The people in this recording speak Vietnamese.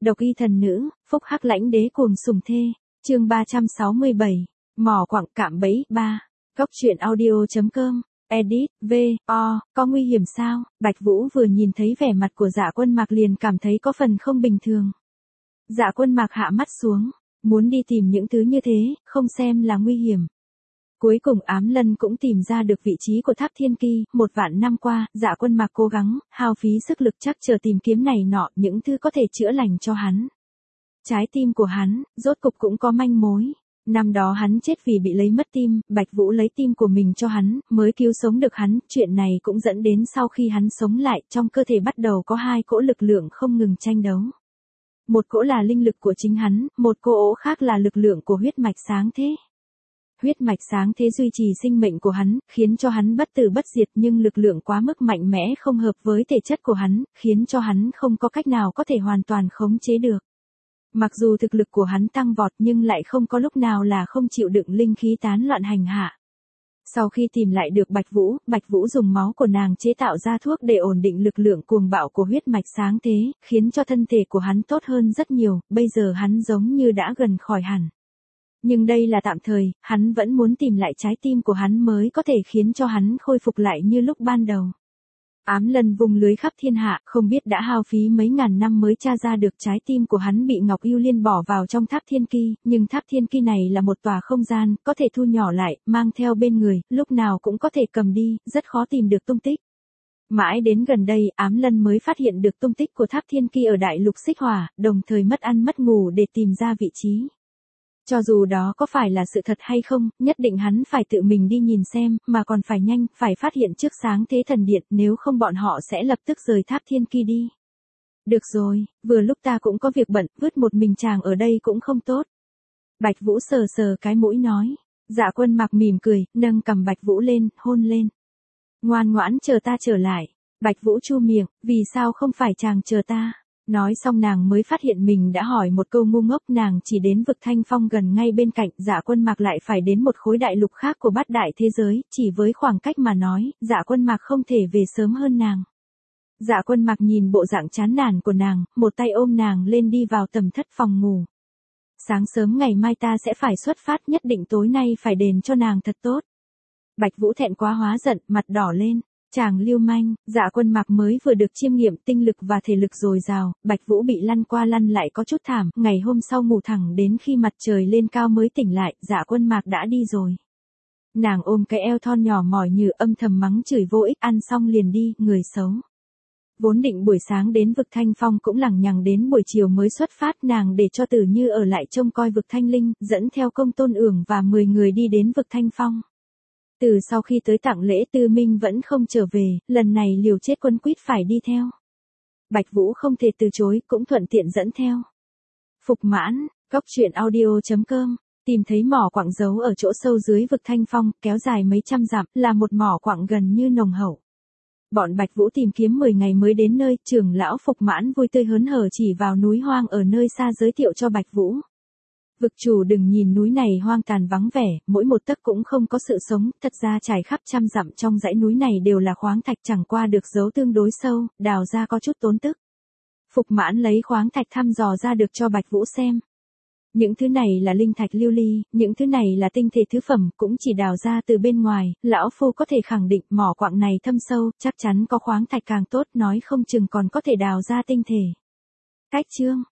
Độc y thần nữ, phúc hắc lãnh đế cuồng sủng thê. Chương 367. Mỏ quặng cạm bẫy 3. Góc truyện audio.com. Edit, có nguy hiểm sao? Bạch Vũ vừa nhìn thấy vẻ mặt của Dạ Quân Mạc liền cảm thấy có phần không bình thường. Dạ Quân Mạc hạ mắt xuống, muốn đi tìm những thứ như thế, không xem là nguy hiểm. Cuối cùng Ám Lân cũng tìm ra được vị trí của Tháp Thiên Ki, 1.000 năm qua, Dạ Quân Mạc cố gắng, hao phí sức lực chắc chờ tìm kiếm này nọ, những thứ có thể chữa lành cho hắn. Trái tim của hắn, rốt cục cũng có manh mối. Năm đó hắn chết vì bị lấy mất tim, Bạch Vũ lấy tim của mình cho hắn, mới cứu sống được hắn, chuyện này cũng dẫn đến sau khi hắn sống lại, trong cơ thể bắt đầu có hai cỗ lực lượng không ngừng tranh đấu. Một cỗ là linh lực của chính hắn, một cỗ khác là lực lượng của huyết mạch sáng thế. Huyết mạch sáng thế duy trì sinh mệnh của hắn, khiến cho hắn bất tử bất diệt, nhưng lực lượng quá mức mạnh mẽ không hợp với thể chất của hắn, khiến cho hắn không có cách nào có thể hoàn toàn khống chế được. Mặc dù thực lực của hắn tăng vọt nhưng lại không có lúc nào là không chịu đựng linh khí tán loạn hành hạ. Sau khi tìm lại được Bạch Vũ dùng máu của nàng chế tạo ra thuốc để ổn định lực lượng cuồng bạo của huyết mạch sáng thế, khiến cho thân thể của hắn tốt hơn rất nhiều, bây giờ hắn giống như đã gần khỏi hẳn. Nhưng đây là tạm thời, hắn vẫn muốn tìm lại trái tim của hắn mới có thể khiến cho hắn khôi phục lại như lúc ban đầu. Ám Lân vùng lưới khắp thiên hạ, không biết đã hao phí mấy ngàn năm mới tra ra được trái tim của hắn bị Ngọc Ưu Liên bỏ vào trong Tháp Thiên Ki, nhưng Tháp Thiên Ki này là một tòa không gian, có thể thu nhỏ lại, mang theo bên người, lúc nào cũng có thể cầm đi, rất khó tìm được tung tích. Mãi đến gần đây, Ám Lân mới phát hiện được tung tích của Tháp Thiên Ki ở Đại Lục Xích Hỏa, đồng thời mất ăn mất ngủ để tìm ra vị trí. Cho dù đó có phải là sự thật hay không, nhất định hắn phải tự mình đi nhìn xem, mà còn phải nhanh, phải phát hiện trước sáng thế thần điện, nếu không bọn họ sẽ lập tức rời Tháp Thiên Ki đi. Được rồi, vừa lúc ta cũng có việc bận, vứt một mình chàng ở đây cũng không tốt. Bạch Vũ sờ sờ cái mũi nói. Dạ Quân Mạc mỉm cười, nâng cầm Bạch Vũ lên, hôn lên. Ngoan ngoãn chờ ta trở lại. Bạch Vũ chu miệng, vì sao không phải chàng chờ ta? Nói xong nàng mới phát hiện mình đã hỏi một câu ngu ngốc, nàng chỉ đến vực Thanh Phong gần ngay bên cạnh, Dạ Quân Mạc lại phải đến một khối đại lục khác của bát đại thế giới, chỉ với khoảng cách mà nói, Dạ Quân Mạc không thể về sớm hơn nàng. Dạ Quân Mạc nhìn bộ dạng chán nản của nàng, một tay ôm nàng lên đi vào tầm thất phòng ngủ. Sáng sớm ngày mai ta sẽ phải xuất phát, nhất định tối nay phải đền cho nàng thật tốt. Bạch Vũ thẹn quá hóa giận, mặt đỏ lên. Chàng lưu manh, Dạ Quân Mạc mới vừa được chiêm nghiệm tinh lực và thể lực dồi dào, Bạch Vũ bị lăn qua lăn lại có chút thảm, ngày hôm sau ngủ thẳng đến khi mặt trời lên cao mới tỉnh lại, Dạ Quân Mạc đã đi rồi. Nàng ôm cái eo thon nhỏ mỏi như âm thầm mắng chửi vô ích, ăn xong liền đi, người xấu. Vốn định buổi sáng đến vực Thanh Phong cũng lằng nhằng đến buổi chiều mới xuất phát, nàng để cho Tử Như ở lại trông coi vực Thanh Linh, dẫn theo Công Tôn Ưởng và 10 người đi đến vực Thanh Phong. Từ sau khi tới tặng lễ Tư Minh vẫn không trở về, lần này liều chết quấn quýt phải đi theo. Bạch Vũ không thể từ chối, cũng thuận tiện dẫn theo. Phục Mãn, góc truyện audio.com, tìm thấy mỏ quặng giấu ở chỗ sâu dưới vực Thanh Phong, kéo dài mấy trăm dặm, là một mỏ quặng gần như nồng hậu. Bọn Bạch Vũ tìm kiếm 10 ngày mới đến nơi, trưởng lão Phục Mãn vui tươi hớn hở chỉ vào núi hoang ở nơi xa giới thiệu cho Bạch Vũ. Vực chủ đừng nhìn núi này hoang tàn vắng vẻ, mỗi một tấc cũng không có sự sống, thật ra trải khắp trăm dặm trong dãy núi này đều là khoáng thạch, chẳng qua được giấu tương đối sâu, đào ra có chút tốn tức. Phục Mãn lấy khoáng thạch thăm dò ra được cho Bạch Vũ xem. Những thứ này là linh thạch lưu ly, những thứ này là tinh thể thứ phẩm, cũng chỉ đào ra từ bên ngoài, lão phu có thể khẳng định mỏ quặng này thâm sâu, chắc chắn có khoáng thạch càng tốt, nói không chừng còn có thể đào ra tinh thể. Cách chương